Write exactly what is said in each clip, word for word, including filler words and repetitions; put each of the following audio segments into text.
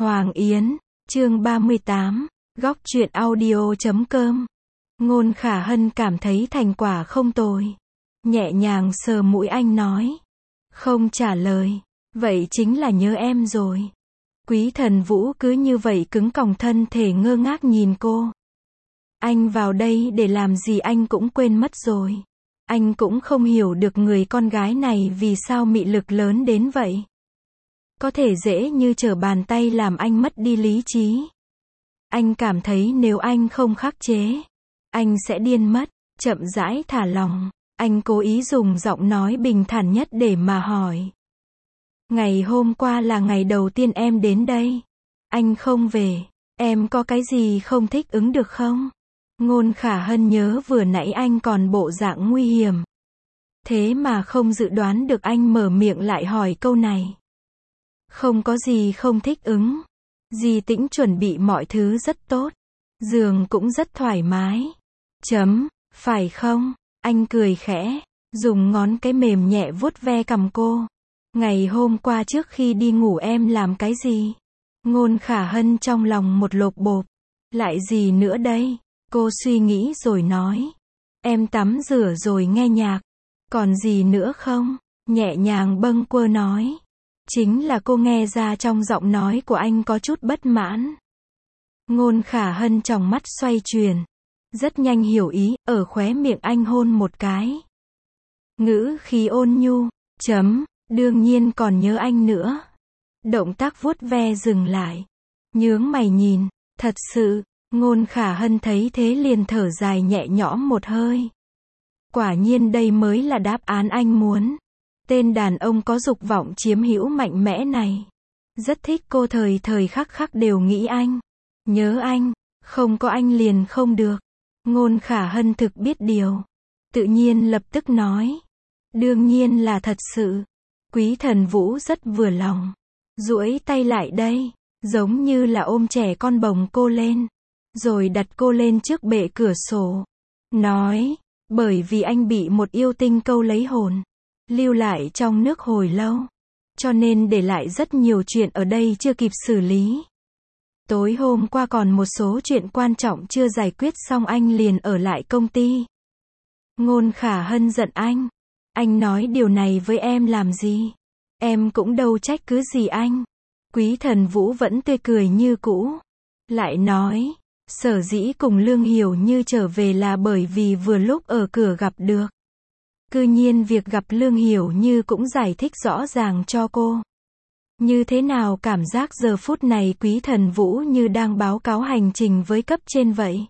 Hoàng Yến, chương ba mươi tám, góc truyện audio chấm com. Ngôn Khả Hân cảm thấy thành quả không tồi. Nhẹ nhàng sờ mũi anh nói. Không trả lời. Vậy chính là nhớ em rồi. Quý Thần Vũ cứ như vậy cứng còng thân thể ngơ ngác nhìn cô. Anh vào đây để làm gì anh cũng quên mất rồi. Anh cũng không hiểu được người con gái này vì sao mị lực lớn đến vậy. Có thể dễ như trở bàn tay làm anh mất đi lý trí. Anh cảm thấy nếu anh không khắc chế, anh sẽ điên mất. Chậm rãi thả lỏng, anh cố ý dùng giọng nói bình thản nhất để mà hỏi. Ngày hôm qua là ngày đầu tiên em đến đây. Anh không về, em có cái gì không thích ứng được không? Ngôn Khả Hân nhớ vừa nãy anh còn bộ dạng nguy hiểm. Thế mà không dự đoán được anh mở miệng lại hỏi câu này. Không có gì không thích ứng. Di Tĩnh chuẩn bị mọi thứ rất tốt. Giường cũng rất thoải mái. Chấm, phải không? Anh cười khẽ, dùng ngón cái mềm nhẹ vuốt ve cằm cô. Ngày hôm qua trước khi đi ngủ em làm cái gì? Ngôn Khả Hân trong lòng một lộp bộp. Lại gì nữa đây? Cô suy nghĩ rồi nói. Em tắm rửa rồi nghe nhạc. Còn gì nữa không? Nhẹ nhàng bâng quơ nói. Chính là cô nghe ra trong giọng nói của anh có chút bất mãn. Ngôn Khả Hân trong mắt xoay chuyển. Rất nhanh hiểu ý, ở khóe miệng anh hôn một cái. Ngữ khí ôn nhu, chấm, đương nhiên còn nhớ anh nữa. Động tác vuốt ve dừng lại. Nhướng mày nhìn, thật sự, Ngôn Khả Hân thấy thế liền thở dài nhẹ nhõm một hơi. Quả nhiên đây mới là đáp án anh muốn. Tên đàn ông có dục vọng chiếm hữu mạnh mẽ này. Rất thích cô thời thời khắc khắc đều nghĩ anh. Nhớ anh, không có anh liền không được. Ngôn Khả Hân thực biết điều. Tự nhiên lập tức nói. Đương nhiên là thật sự. Quý Thần Vũ rất vừa lòng. Duỗi tay lại đây, giống như là ôm trẻ con bồng cô lên. Rồi đặt cô lên trước bệ cửa sổ. Nói, bởi vì anh bị một yêu tinh câu lấy hồn. Lưu lại trong nước hồi lâu. Cho nên để lại rất nhiều chuyện ở đây chưa kịp xử lý. Tối hôm qua còn một số chuyện quan trọng chưa giải quyết xong anh liền ở lại công ty. Ngôn Khả Hân giận anh. Anh nói điều này với em làm gì? Em cũng đâu trách cứ gì anh. Quý Thần Vũ vẫn tươi cười như cũ. Lại nói, sở dĩ cùng Lương Hiểu Như trở về là bởi vì vừa lúc ở cửa gặp được. Cư nhiên việc gặp Lương Hiểu Như cũng giải thích rõ ràng cho cô. Như thế nào cảm giác giờ phút này Quý Thần Vũ như đang báo cáo hành trình với cấp trên vậy?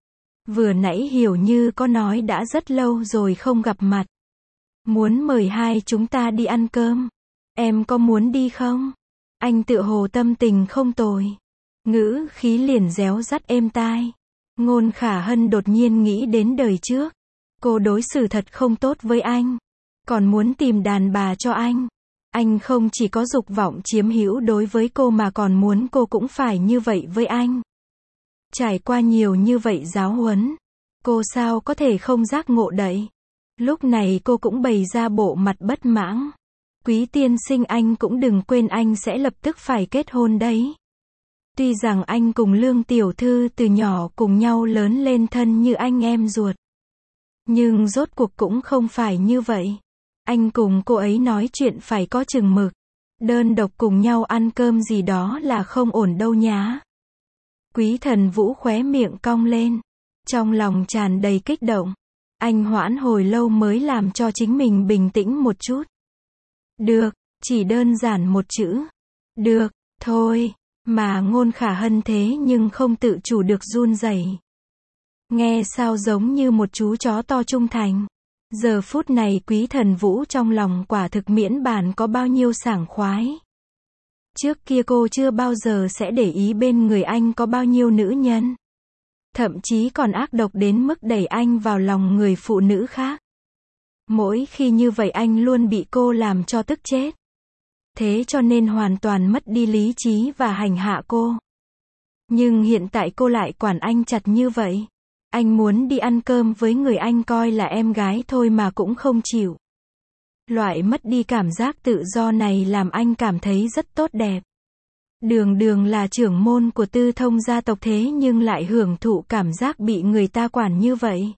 Vừa nãy Hiểu Như có nói đã rất lâu rồi không gặp mặt. Muốn mời hai chúng ta đi ăn cơm. Em có muốn đi không? Anh tựa hồ tâm tình không tồi. Ngữ khí liền réo rắt êm tai. Ngôn Khả Hân đột nhiên nghĩ đến đời trước. Cô đối xử thật không tốt với anh. Còn muốn tìm đàn bà cho anh. Anh không chỉ có dục vọng chiếm hữu đối với cô mà còn muốn cô cũng phải như vậy với anh. Trải qua nhiều như vậy giáo huấn. Cô sao có thể không giác ngộ đậy. Lúc này cô cũng bày ra bộ mặt bất mãn. Quý tiên sinh anh cũng đừng quên anh sẽ lập tức phải kết hôn đấy. Tuy rằng anh cùng Lương tiểu thư từ nhỏ cùng nhau lớn lên thân như anh em ruột. Nhưng rốt cuộc cũng không phải như vậy. Anh cùng cô ấy nói chuyện phải có chừng mực. Đơn độc cùng nhau ăn cơm gì đó là không ổn đâu nhá. Quý Thần Vũ khóe miệng cong lên. Trong lòng tràn đầy kích động. Anh hoãn hồi lâu mới làm cho chính mình bình tĩnh một chút. Được, chỉ đơn giản một chữ. Được, thôi. Mà Ngôn Khả Hân thế nhưng không tự chủ được run rẩy. Nghe sao giống như một chú chó to trung thành. Giờ phút này Quý Thần Vũ trong lòng quả thực miễn bàn có bao nhiêu sảng khoái. Trước kia cô chưa bao giờ sẽ để ý bên người anh có bao nhiêu nữ nhân. Thậm chí còn ác độc đến mức đẩy anh vào lòng người phụ nữ khác. Mỗi khi như vậy anh luôn bị cô làm cho tức chết. Thế cho nên hoàn toàn mất đi lý trí và hành hạ cô. Nhưng hiện tại cô lại quản anh chặt như vậy. Anh muốn đi ăn cơm với người anh coi là em gái thôi mà cũng không chịu. Loại mất đi cảm giác tự do này làm anh cảm thấy rất tốt đẹp. Đường đường là trưởng môn của Tư Thông gia tộc thế nhưng lại hưởng thụ cảm giác bị người ta quản như vậy.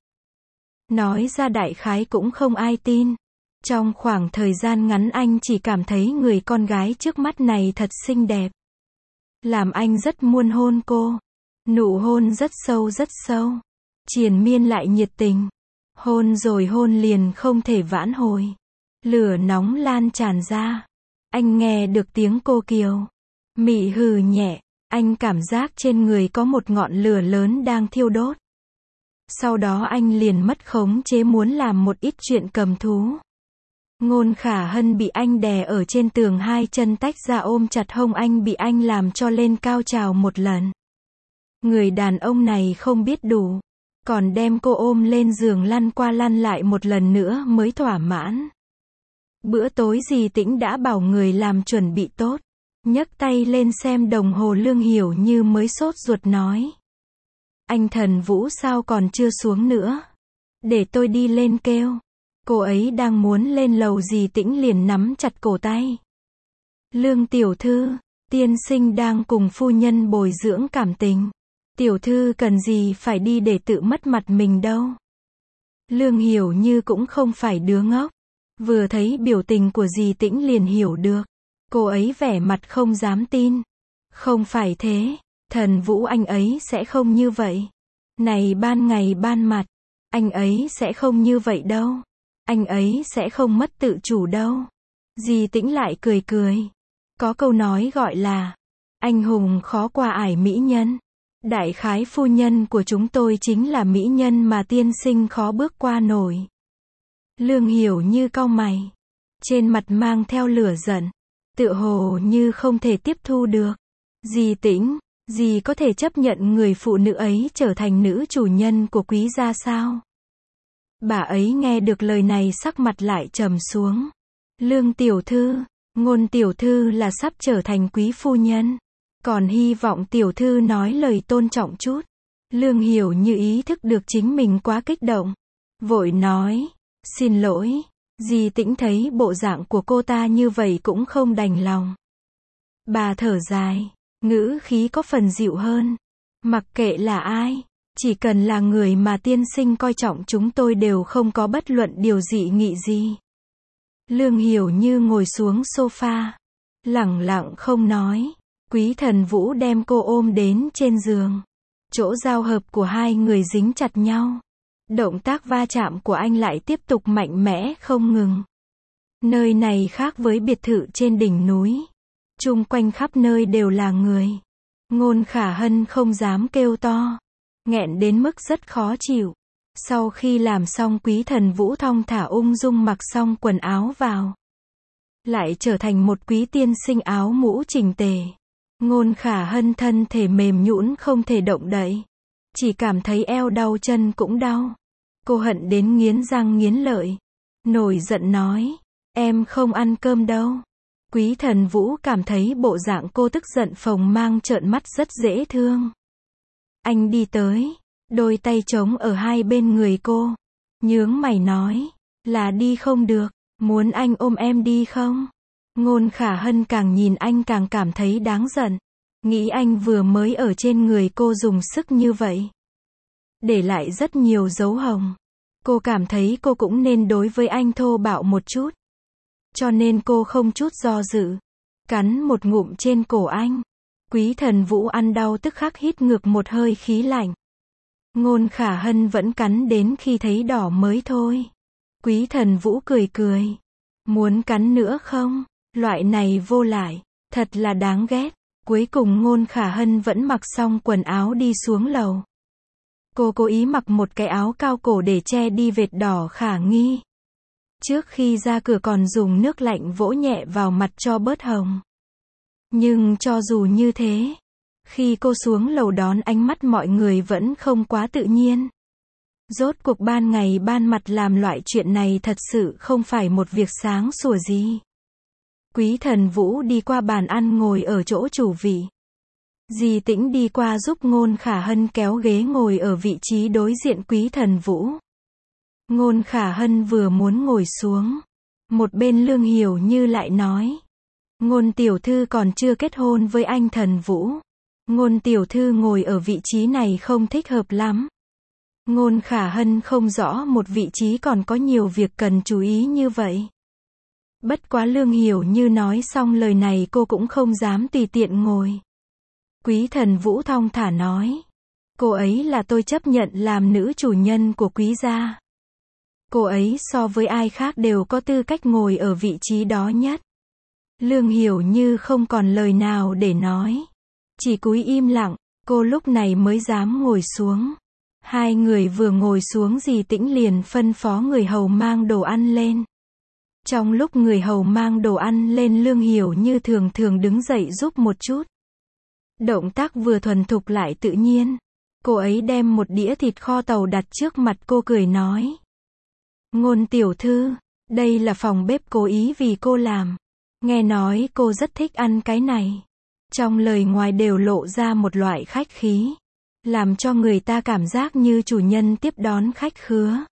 Nói ra đại khái cũng không ai tin. Trong khoảng thời gian ngắn anh chỉ cảm thấy người con gái trước mắt này thật xinh đẹp. Làm anh rất muốn hôn cô. Nụ hôn rất sâu rất sâu. Triền miên lại nhiệt tình. Hôn rồi hôn liền không thể vãn hồi. Lửa nóng lan tràn ra. Anh nghe được tiếng cô kiều. Mị hừ nhẹ. Anh cảm giác trên người có một ngọn lửa lớn đang thiêu đốt. Sau đó anh liền mất khống chế muốn làm một ít chuyện cầm thú. Ngôn Khả Hân bị anh đè ở trên tường, hai chân tách ra ôm chặt hông anh, bị anh làm cho lên cao trào một lần. Người đàn ông này không biết đủ, còn đem cô ôm lên giường lăn qua lăn lại một lần nữa mới thỏa mãn. Bữa tối Dì Tĩnh đã bảo người làm chuẩn bị tốt. Nhấc tay lên xem đồng hồ, Lương Hiểu Như mới sốt ruột nói. Anh Thần Vũ sao còn chưa xuống nữa? Để tôi đi lên kêu. Cô ấy đang muốn lên lầu, Dì Tĩnh liền nắm chặt cổ tay. Lương tiểu thư, tiên sinh đang cùng phu nhân bồi dưỡng cảm tình. Tiểu thư cần gì phải đi để tự mất mặt mình đâu. Lương Hiểu Như cũng không phải đứa ngốc. Vừa thấy biểu tình của Dì Tĩnh liền hiểu được. Cô ấy vẻ mặt không dám tin. Không phải thế, Thần Vũ anh ấy sẽ không như vậy. Này ban ngày ban mặt, anh ấy sẽ không như vậy đâu. Anh ấy sẽ không mất tự chủ đâu. Dì Tĩnh lại cười cười. Có câu nói gọi là, anh hùng khó qua ải mỹ nhân. Đại khái phu nhân của chúng tôi chính là mỹ nhân mà tiên sinh khó bước qua nổi. Lương Hiểu Như cau mày. Trên mặt mang theo lửa giận. Tựa hồ như không thể tiếp thu được. Dì Tĩnh, dì có thể chấp nhận người phụ nữ ấy trở thành nữ chủ nhân của quý gia sao? Bà ấy nghe được lời này sắc mặt lại trầm xuống. Lương tiểu thư, Ngôn tiểu thư là sắp trở thành quý phu nhân. Còn hy vọng tiểu thư nói lời tôn trọng chút. Lương Hiểu Như ý thức được chính mình quá kích động. Vội nói, xin lỗi. Dì Tĩnh thấy bộ dạng của cô ta như vậy cũng không đành lòng. Bà thở dài, ngữ khí có phần dịu hơn. Mặc kệ là ai, chỉ cần là người mà tiên sinh coi trọng, chúng tôi đều không có bất luận điều dị nghị gì. Lương Hiểu Như ngồi xuống sofa, lẳng lặng không nói. Quý Thần Vũ đem cô ôm đến trên giường. Chỗ giao hợp của hai người dính chặt nhau. Động tác va chạm của anh lại tiếp tục mạnh mẽ không ngừng. Nơi này khác với biệt thự trên đỉnh núi. Chung quanh khắp nơi đều là người. Ngôn Khả Hân không dám kêu to. Nghẹn đến mức rất khó chịu. Sau khi làm xong, Quý Thần Vũ thong thả ung dung mặc xong quần áo vào. Lại trở thành một quý tiên sinh áo mũ chỉnh tề. Ngôn Khả Hân thân thể mềm nhũn không thể động đậy. Chỉ cảm thấy eo đau, chân cũng đau. Cô hận đến nghiến răng nghiến lợi. Nổi giận nói, em không ăn cơm đâu. Quý Thần Vũ cảm thấy bộ dạng cô tức giận phồng mang trợn mắt rất dễ thương. Anh đi tới, đôi tay trống ở hai bên người cô. Nhướng mày nói, là đi không được, muốn anh ôm em đi không? Ngôn Khả Hân càng nhìn anh càng cảm thấy đáng giận. Nghĩ anh vừa mới ở trên người cô dùng sức như vậy. Để lại rất nhiều dấu hồng. Cô cảm thấy cô cũng nên đối với anh thô bạo một chút. Cho nên cô không chút do dự. Cắn một ngụm trên cổ anh. Quý Thần Vũ ăn đau tức khắc hít ngược một hơi khí lạnh. Ngôn Khả Hân vẫn cắn đến khi thấy đỏ mới thôi. Quý Thần Vũ cười cười. Muốn cắn nữa không? Loại này vô lại. Thật là đáng ghét. Cuối cùng Ngôn Khả Hân vẫn mặc xong quần áo đi xuống lầu. Cô cố ý mặc một cái áo cao cổ để che đi vệt đỏ khả nghi. Trước khi ra cửa còn dùng nước lạnh vỗ nhẹ vào mặt cho bớt hồng. Nhưng cho dù như thế, khi cô xuống lầu đón ánh mắt mọi người vẫn không quá tự nhiên. Rốt cuộc ban ngày ban mặt làm loại chuyện này thật sự không phải một việc sáng sủa gì. Quý Thần Vũ đi qua bàn ăn ngồi ở chỗ chủ vị. Dì Tĩnh đi qua giúp Ngôn Khả Hân kéo ghế ngồi ở vị trí đối diện Quý Thần Vũ. Ngôn Khả Hân vừa muốn ngồi xuống. Một bên Lương Hiểu Như lại nói. Ngôn tiểu thư còn chưa kết hôn với anh Thần Vũ. Ngôn tiểu thư ngồi ở vị trí này không thích hợp lắm. Ngôn Khả Hân không rõ một vị trí còn có nhiều việc cần chú ý như vậy. Bất quá Lương Hiểu Như nói xong lời này cô cũng không dám tùy tiện ngồi. Quý Thần Vũ thong thả nói. Cô ấy là tôi chấp nhận làm nữ chủ nhân của Quý gia. Cô ấy so với ai khác đều có tư cách ngồi ở vị trí đó nhất. Lương Hiểu Như không còn lời nào để nói. Chỉ cúi im lặng, cô lúc này mới dám ngồi xuống. Hai người vừa ngồi xuống Dì Tĩnh liền phân phó người hầu mang đồ ăn lên. Trong lúc người hầu mang đồ ăn lên Lương Hiểu Như thường thường đứng dậy giúp một chút. Động tác vừa thuần thục lại tự nhiên. Cô ấy đem một đĩa thịt kho tàu đặt trước mặt cô cười nói. Ngôn tiểu thư, đây là phòng bếp cố ý vì cô làm. Nghe nói cô rất thích ăn cái này. Trong lời ngoài đều lộ ra một loại khách khí. Làm cho người ta cảm giác như chủ nhân tiếp đón khách khứa.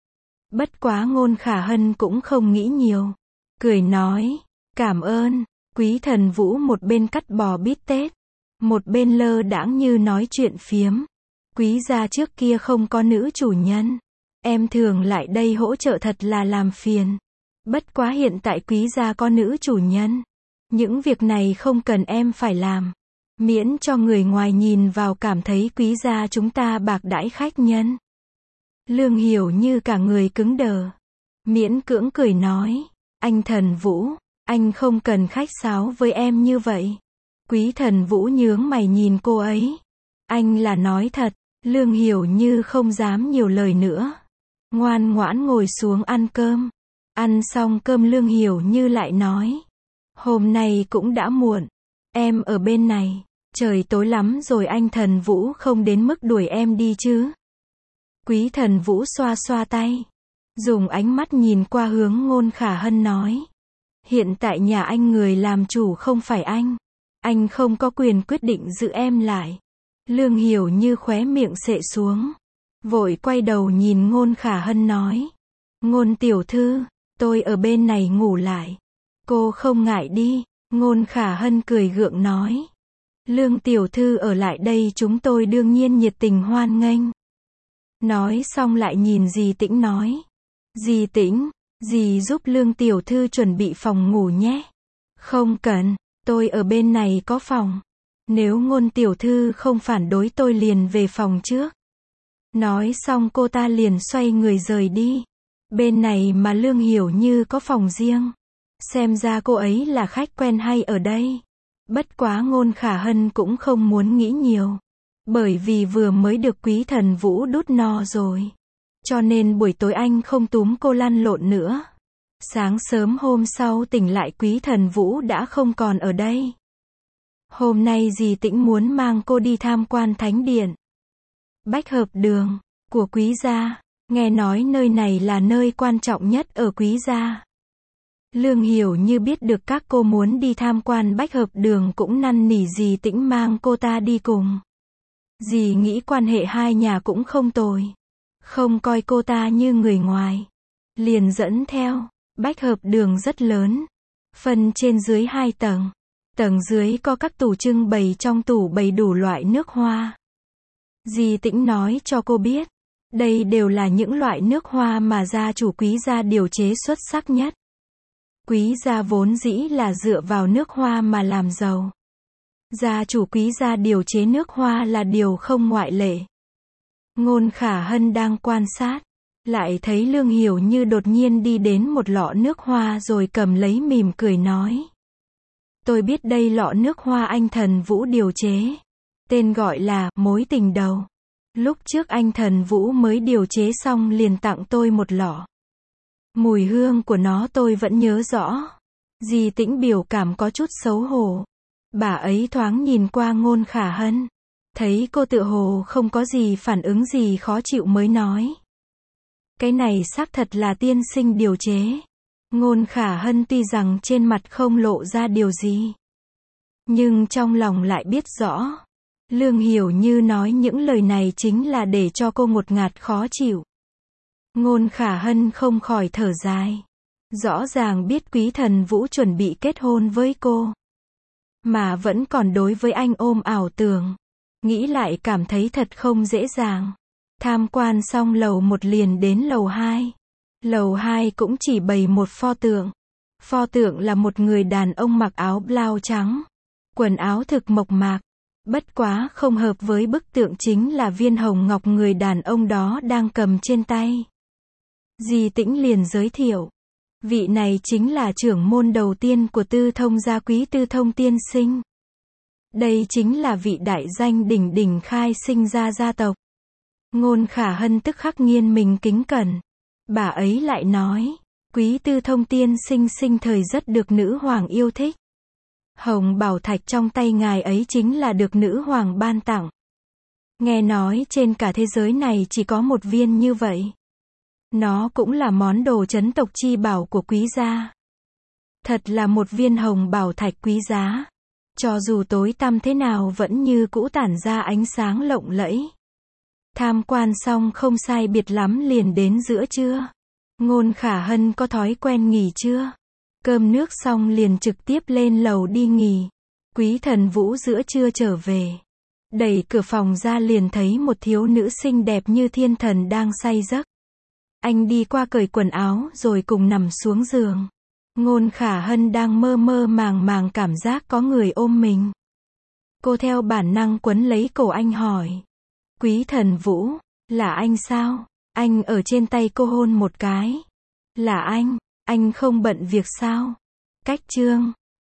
Bất quá Ngôn Khả Hân cũng không nghĩ nhiều. Cười nói, cảm ơn. Quý Thần Vũ một bên cắt bò bít tết. Một bên lơ đãng như nói chuyện phiếm. Quý gia trước kia không có nữ chủ nhân. Em thường lại đây hỗ trợ thật là làm phiền. Bất quá hiện tại Quý gia có nữ chủ nhân. Những việc này không cần em phải làm. Miễn cho người ngoài nhìn vào cảm thấy Quý gia chúng ta bạc đãi khách nhân. Lương Hiểu Như cả người cứng đờ. Miễn cưỡng cười nói. Anh Thần Vũ, anh không cần khách sáo với em như vậy. Quý Thần Vũ nhướng mày nhìn cô ấy. Anh là nói thật. Lương Hiểu Như không dám nhiều lời nữa. Ngoan ngoãn ngồi xuống ăn cơm. Ăn xong cơm Lương Hiểu Như lại nói. Hôm nay cũng đã muộn. Em ở bên này. Trời tối lắm rồi anh Thần Vũ không đến mức đuổi em đi chứ. Quý Thần Vũ xoa xoa tay. Dùng ánh mắt nhìn qua hướng Ngôn Khả Hân nói. Hiện tại nhà anh người làm chủ không phải anh. Anh không có quyền quyết định giữ em lại. Lương Hiểu Như khóe miệng xệ xuống. Vội quay đầu nhìn Ngôn Khả Hân nói. Ngôn tiểu thư, tôi ở bên này ngủ lại. Cô không ngại đi. Ngôn Khả Hân cười gượng nói. Lương tiểu thư ở lại đây chúng tôi đương nhiên nhiệt tình hoan nghênh. Nói xong lại nhìn Dì Tĩnh nói. Dì Tĩnh, dì giúp Lương tiểu thư chuẩn bị phòng ngủ nhé. Không cần, tôi ở bên này có phòng. Nếu Ngôn tiểu thư không phản đối tôi liền về phòng trước. Nói xong cô ta liền xoay người rời đi. Bên này mà Lương Hiểu Như có phòng riêng. Xem ra cô ấy là khách quen hay ở đây. Bất quá Ngôn Khả Hân cũng không muốn nghĩ nhiều. Bởi vì vừa mới được Quý Thần Vũ đút no rồi. Cho nên buổi tối anh không túm cô lăn lộn nữa. Sáng sớm hôm sau tỉnh lại Quý Thần Vũ đã không còn ở đây. Hôm nay Dì Tĩnh muốn mang cô đi tham quan thánh điện. Bách hợp đường của Quý gia. Nghe nói nơi này là nơi quan trọng nhất ở Quý gia. Lương Hiểu Như biết được các cô muốn đi tham quan bách hợp đường cũng năn nỉ Dì Tĩnh mang cô ta đi cùng. Dì nghĩ quan hệ hai nhà cũng không tồi. Không coi cô ta như người ngoài. Liền dẫn theo. Bách hợp đường rất lớn. Phân trên dưới hai tầng. Tầng dưới có các tủ trưng bày, trong tủ bày đủ loại nước hoa. Dì Tĩnh nói cho cô biết. Đây đều là những loại nước hoa mà gia chủ Quý gia điều chế xuất sắc nhất. Quý gia vốn dĩ là dựa vào nước hoa mà làm giàu. Gia chủ Quý gia điều chế nước hoa là điều không ngoại lệ. Ngôn Khả Hân đang quan sát. Lại thấy Lương Hiểu Như đột nhiên đi đến một lọ nước hoa rồi cầm lấy mỉm cười nói. Tôi biết đây lọ nước hoa anh Thần Vũ điều chế. Tên gọi là Mối Tình Đầu. Lúc trước anh Thần Vũ mới điều chế xong liền tặng tôi một lọ. Mùi hương của nó tôi vẫn nhớ rõ. Dì Tĩnh biểu cảm có chút xấu hổ. Bà ấy thoáng nhìn qua Ngôn Khả Hân. Thấy cô tựa hồ không có gì phản ứng gì khó chịu mới nói. Cái này xác thật là tiên sinh điều chế. Ngôn Khả Hân tuy rằng trên mặt không lộ ra điều gì. Nhưng trong lòng lại biết rõ. Lương Hiểu Như nói những lời này chính là để cho cô ngột ngạt khó chịu. Ngôn Khả Hân không khỏi thở dài. Rõ ràng biết Quý Thần Vũ chuẩn bị kết hôn với cô, mà vẫn còn đối với anh ôm ảo tưởng. Nghĩ lại cảm thấy thật không dễ dàng. Tham quan xong lầu một liền đến lầu hai. Lầu hai cũng chỉ bày một pho tượng. Pho tượng là một người đàn ông mặc áo blau trắng. Quần áo thực mộc mạc. Bất quá không hợp với bức tượng chính là viên hồng ngọc người đàn ông đó đang cầm trên tay. Di Tĩnh liền giới thiệu. Vị này chính là trưởng môn đầu tiên của Tư Thông gia Quý Tư Thông tiên sinh. Đây chính là vị đại danh đỉnh đỉnh khai sinh ra gia tộc. Ngôn Khả Hân tức khắc nghiêng mình kính cẩn. Bà ấy lại nói, Quý Tư Thông tiên sinh sinh thời rất được nữ hoàng yêu thích. Hồng bảo thạch trong tay ngài ấy chính là được nữ hoàng ban tặng. Nghe nói trên cả thế giới này chỉ có một viên như vậy. Nó cũng là món đồ trấn tộc chi bảo của quý gia. Thật là một viên hồng bảo thạch quý giá. Cho dù tối tăm thế nào vẫn như cũ tản ra ánh sáng lộng lẫy. Tham quan xong không sai biệt lắm liền đến giữa trưa. Ngôn Khả Hân có thói quen nghỉ trưa. Cơm nước xong liền trực tiếp lên lầu đi nghỉ. Quý Thần Vũ giữa trưa trở về. Đẩy cửa phòng ra liền thấy một thiếu nữ xinh đẹp như thiên thần đang say giấc. Anh đi qua cởi quần áo rồi cùng nằm xuống giường. Ngôn Khả Hân đang mơ mơ màng màng cảm giác có người ôm mình. Cô theo bản năng quấn lấy cổ anh hỏi. Quý Thần Vũ, là anh sao? Anh ở trên tay cô hôn một cái. Là anh, anh không bận việc sao? Cách chương